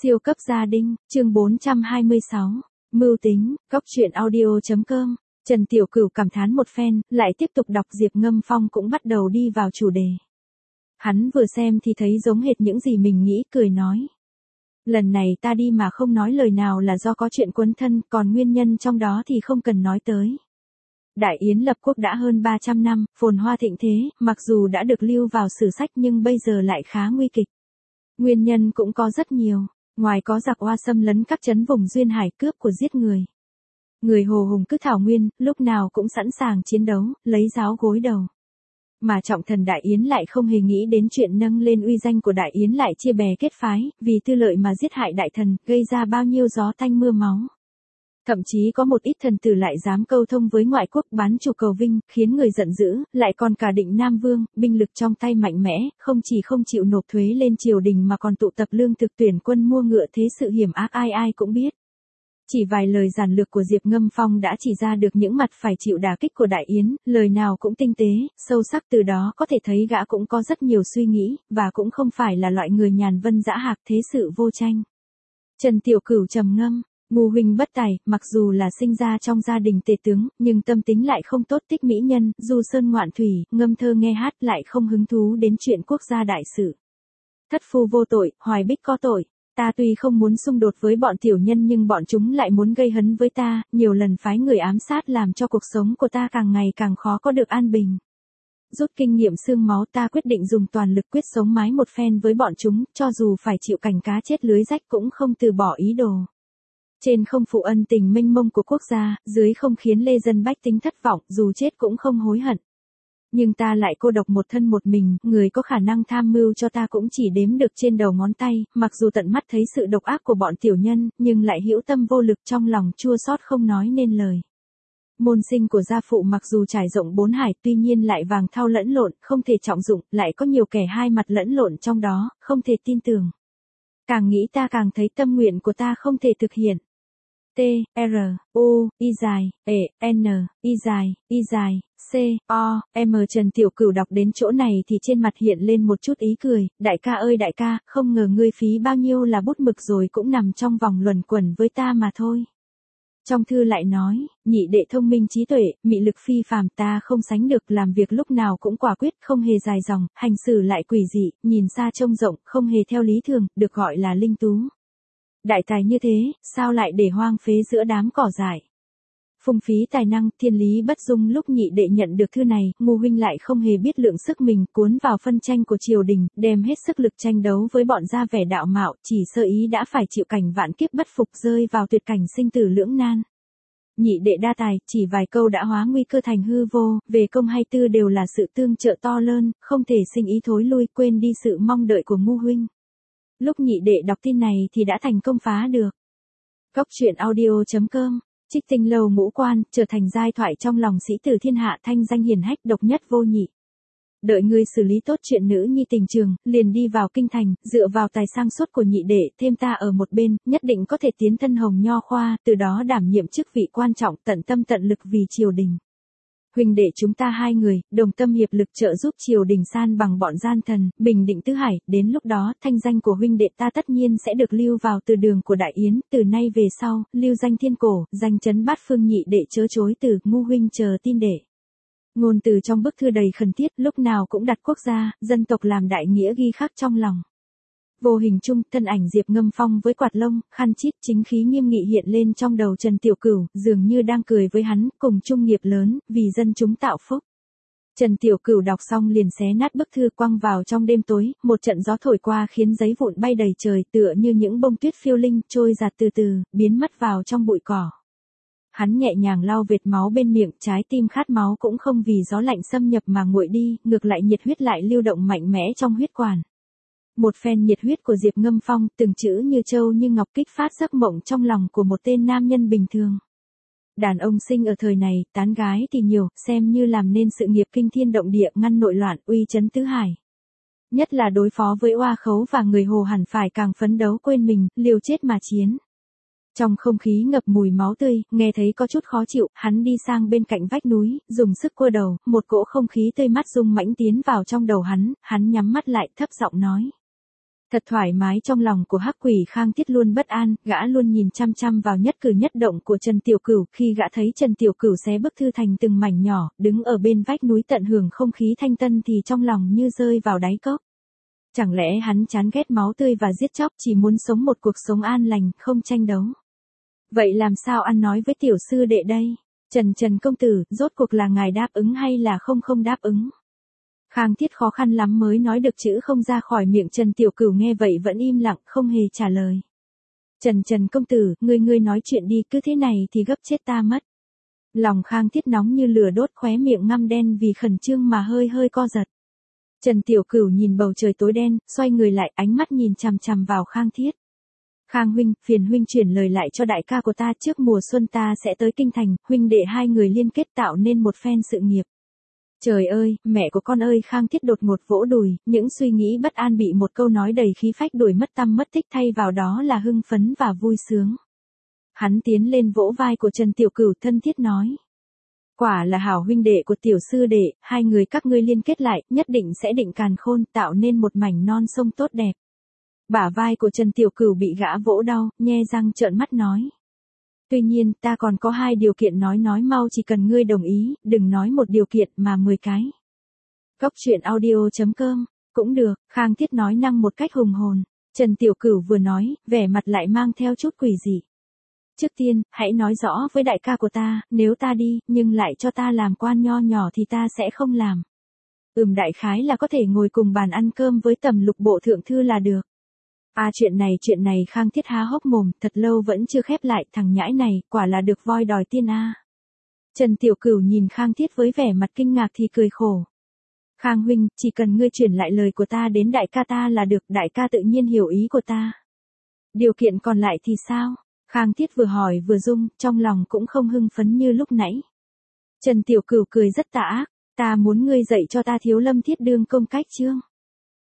Siêu cấp gia đình, chương 426. Mưu tính, góc truyện audio.com. Trần Tiểu Cửu cảm thán một phen, lại tiếp tục đọc. Diệp Ngâm Phong cũng bắt đầu đi vào chủ đề. Hắn vừa xem thì thấy giống hệt những gì mình nghĩ, cười nói. Lần này ta đi mà không nói lời nào là do có chuyện quấn thân, còn nguyên nhân trong đó thì không cần nói tới. Đại Yến lập quốc đã hơn 300 năm, phồn hoa thịnh thế, mặc dù đã được lưu vào sử sách nhưng bây giờ lại khá nguy kịch. Nguyên nhân cũng có rất nhiều, ngoài có giặc Oa xâm lấn các trấn vùng duyên hải, cướp của giết người. Người Hồ Hùng cứ thảo nguyên, lúc nào cũng sẵn sàng chiến đấu, lấy giáo gối đầu. Mà trọng thần Đại Yến lại không hề nghĩ đến chuyện nâng lên uy danh của Đại Yến, lại chia bè kết phái, vì tư lợi mà giết hại đại thần, gây ra bao nhiêu gió tanh mưa máu. Thậm chí có một ít thần tử lại dám câu thông với ngoại quốc bán chủ cầu vinh, khiến người giận dữ, lại còn cả Định Nam Vương, binh lực trong tay mạnh mẽ, không chỉ không chịu nộp thuế lên triều đình mà còn tụ tập lương thực tuyển quân mua ngựa, thế sự hiểm ác ai ai cũng biết. Chỉ vài lời giản lược của Diệp Ngâm Phong đã chỉ ra được những mặt phải chịu đả kích của Đại Yến, lời nào cũng tinh tế, sâu sắc, từ đó có thể thấy gã cũng có rất nhiều suy nghĩ, và cũng không phải là loại người nhàn vân dã hạc, thế sự vô tranh. Trần Tiểu Cửu trầm ngâm. Ngu huynh bất tài, mặc dù là sinh ra trong gia đình tể tướng, nhưng tâm tính lại không tốt, thích mỹ nhân, du sơn ngoạn thủy, ngâm thơ nghe hát, lại không hứng thú đến chuyện quốc gia đại sự. Thất phu vô tội, hoài bích có tội. Ta tuy không muốn xung đột với bọn tiểu nhân nhưng bọn chúng lại muốn gây hấn với ta, nhiều lần phái người ám sát làm cho cuộc sống của ta càng ngày càng khó có được an bình. Rút kinh nghiệm xương máu, ta quyết định dùng toàn lực quyết sống mái một phen với bọn chúng, cho dù phải chịu cảnh cá chết lưới rách cũng không từ bỏ ý đồ. Trên không phụ ân tình mênh mông của quốc gia, dưới không khiến lê dân bách tính thất vọng, dù chết cũng không hối hận. Nhưng ta lại cô độc một thân một mình, người có khả năng tham mưu cho ta cũng chỉ đếm được trên đầu ngón tay, mặc dù tận mắt thấy sự độc ác của bọn tiểu nhân, nhưng lại hữu tâm vô lực, trong lòng chua xót không nói nên lời. Môn sinh của gia phụ mặc dù trải rộng bốn hải, tuy nhiên lại vàng thau lẫn lộn, không thể trọng dụng, lại có nhiều kẻ hai mặt lẫn lộn trong đó, không thể tin tưởng. Càng nghĩ ta càng thấy tâm nguyện của ta không thể thực hiện. T, R, U, I dài, E, N, I dài, C, O, M. Trần Tiểu Cửu đọc đến chỗ này thì trên mặt hiện lên một chút ý cười, đại ca ơi đại ca, không ngờ ngươi phí bao nhiêu là bút mực rồi cũng nằm trong vòng luẩn quẩn với ta mà thôi. Trong thư lại nói, nhị đệ thông minh trí tuệ, mị lực phi phàm, ta không sánh được, làm việc lúc nào cũng quả quyết, không hề dài dòng, hành xử lại quỷ dị, nhìn xa trông rộng, không hề theo lý thường, được gọi là linh tú. Đại tài như thế, sao lại để hoang phế giữa đám cỏ dại? Phung phí tài năng, thiên lý bất dung. Lúc nhị đệ nhận được thư này, Ngu huynh lại không hề biết lượng sức mình, cuốn vào phân tranh của triều đình, đem hết sức lực tranh đấu với bọn gia vẻ đạo mạo, chỉ sơ ý đã phải chịu cảnh vạn kiếp bất phục, rơi vào tuyệt cảnh sinh tử lưỡng nan. Nhị đệ đa tài, chỉ vài câu đã hóa nguy cơ thành hư vô, về công hay tư đều là sự tương trợ to lớn, không thể sinh ý thối lui, quên đi sự mong đợi của Ngu huynh. Lúc nhị đệ đọc tin này thì đã thành công phá được. Góc truyện audio.com. Trích Tinh Lâu ngũ quan, trở thành giai thoại trong lòng sĩ tử thiên hạ, thanh danh hiển hách, độc nhất vô nhị. Đợi ngươi xử lý tốt chuyện nữ nhi tình trường, liền đi vào kinh thành, dựa vào tài sang suốt của nhị đệ, thêm ta ở một bên, nhất định có thể tiến thân hồng nho khoa, từ đó đảm nhiệm chức vị quan trọng, tận tâm tận lực vì triều đình. Huynh đệ chúng ta hai người, đồng tâm hiệp lực trợ giúp triều đình san bằng bọn gian thần, bình định tứ hải, đến lúc đó, thanh danh của huynh đệ ta tất nhiên sẽ được lưu vào từ đường của Đại Yến, từ nay về sau, lưu danh thiên cổ, danh chấn bát phương. Nhị đệ chớ chối từ, Ngu huynh chờ tin đệ. Ngôn từ trong bức thư đầy khẩn thiết, lúc nào cũng đặt quốc gia, dân tộc làm đại nghĩa ghi khắc trong lòng. Vô hình chung, thân ảnh Diệp Ngâm Phong với quạt lông, khăn chít, chính khí nghiêm nghị hiện lên trong đầu Trần Tiểu Cửu, dường như đang cười với hắn, cùng chung nghiệp lớn, vì dân chúng tạo phúc. Trần Tiểu Cửu đọc xong liền xé nát bức thư quăng vào trong đêm tối, một trận gió thổi qua khiến giấy vụn bay đầy trời, tựa như những bông tuyết phiêu linh, trôi giạt từ từ, biến mất vào trong bụi cỏ. Hắn nhẹ nhàng lau vệt máu bên miệng, trái tim khát máu cũng không vì gió lạnh xâm nhập mà nguội đi, ngược lại nhiệt huyết lại lưu động mạnh mẽ trong huyết quản. Một phen nhiệt huyết của Diệp Ngâm Phong, từng chữ như châu như ngọc, kích phát giấc mộng trong lòng của một tên nam nhân bình thường. Đàn ông sinh ở thời này, tán gái thì nhiều, xem như làm nên sự nghiệp kinh thiên động địa, ngăn nội loạn, uy chấn tứ hải. Nhất là đối phó với oa khấu và người Hồ hẳn phải càng phấn đấu quên mình, liều chết mà chiến. Trong không khí ngập mùi máu tươi, nghe thấy có chút khó chịu, hắn đi sang bên cạnh vách núi, dùng sức cua đầu, một cỗ không khí tươi mát rung mãnh tiến vào trong đầu hắn nhắm mắt lại, thấp giọng nói. Thật thoải mái trong lòng của Hắc Quỷ Khang Thiết luôn bất an, gã luôn nhìn chăm chăm vào nhất cử nhất động của Trần Tiểu Cửu, khi gã thấy Trần Tiểu Cửu xé bức thư thành từng mảnh nhỏ, đứng ở bên vách núi tận hưởng không khí thanh tân thì trong lòng như rơi vào đáy cốc. Chẳng lẽ hắn chán ghét máu tươi và giết chóc, chỉ muốn sống một cuộc sống an lành, không tranh đấu. Vậy làm sao ăn nói với tiểu sư đệ đây? Trần công tử, rốt cuộc là ngài đáp ứng hay là không đáp ứng? Khang Thiết khó khăn lắm mới nói được chữ không ra khỏi miệng. Trần Tiểu Cửu nghe vậy vẫn im lặng, không hề trả lời. Trần công tử, ngươi nói chuyện đi, cứ thế này thì gấp chết ta mất. Lòng Khang Thiết nóng như lửa đốt, khóe miệng ngăm đen vì khẩn trương mà hơi co giật. Trần Tiểu Cửu nhìn bầu trời tối đen, xoay người lại, ánh mắt nhìn chằm chằm vào Khang Thiết. Khang huynh, phiền huynh chuyển lời lại cho đại ca của ta, trước mùa xuân ta sẽ tới kinh thành, huynh đệ hai người liên kết tạo nên một phen sự nghiệp. Trời ơi, mẹ của con ơi! Khang Thiết đột ngột vỗ đùi, những suy nghĩ bất an bị một câu nói đầy khí phách đuổi mất tăm mất tích, thay vào đó là hưng phấn và vui sướng. Hắn tiến lên vỗ vai của Trần Tiểu Cửu, thân thiết nói. Quả là hảo huynh đệ của tiểu sư đệ, hai người các ngươi liên kết lại, nhất định sẽ định càn khôn, tạo nên một mảnh non sông tốt đẹp. Bả vai của Trần Tiểu Cửu bị gã vỗ đau, nhe răng trợn mắt nói. Tuy nhiên, ta còn có 2 điều kiện, nói mau, chỉ cần ngươi đồng ý, đừng nói một điều kiện mà 10 cái. Cốc truyện audio.com, cũng được, Khang Thiết nói năng một cách hùng hồn. Trần Tiểu Cửu vừa nói, vẻ mặt lại mang theo chút quỷ dị. Trước tiên, hãy nói rõ với đại ca của ta, nếu ta đi, nhưng lại cho ta làm quan nho nhỏ thì ta sẽ không làm. Đại khái là có thể ngồi cùng bàn ăn cơm với Tầm Lục bộ thượng thư là được. Chuyện này Khang Thiết há hốc mồm, thật lâu vẫn chưa khép lại, thằng nhãi này, quả là được voi đòi tiên a. Trần Tiểu Cửu nhìn Khang Thiết với vẻ mặt kinh ngạc thì cười khổ. Khang huynh, chỉ cần ngươi chuyển lại lời của ta đến đại ca ta là được, đại ca tự nhiên hiểu ý của ta. Điều kiện còn lại thì sao? Khang Thiết vừa hỏi vừa rung, trong lòng cũng không hưng phấn như lúc nãy. Trần Tiểu Cửu cười rất tà ác, ta muốn ngươi dạy cho ta Thiếu Lâm Thiết Đương công cách chương.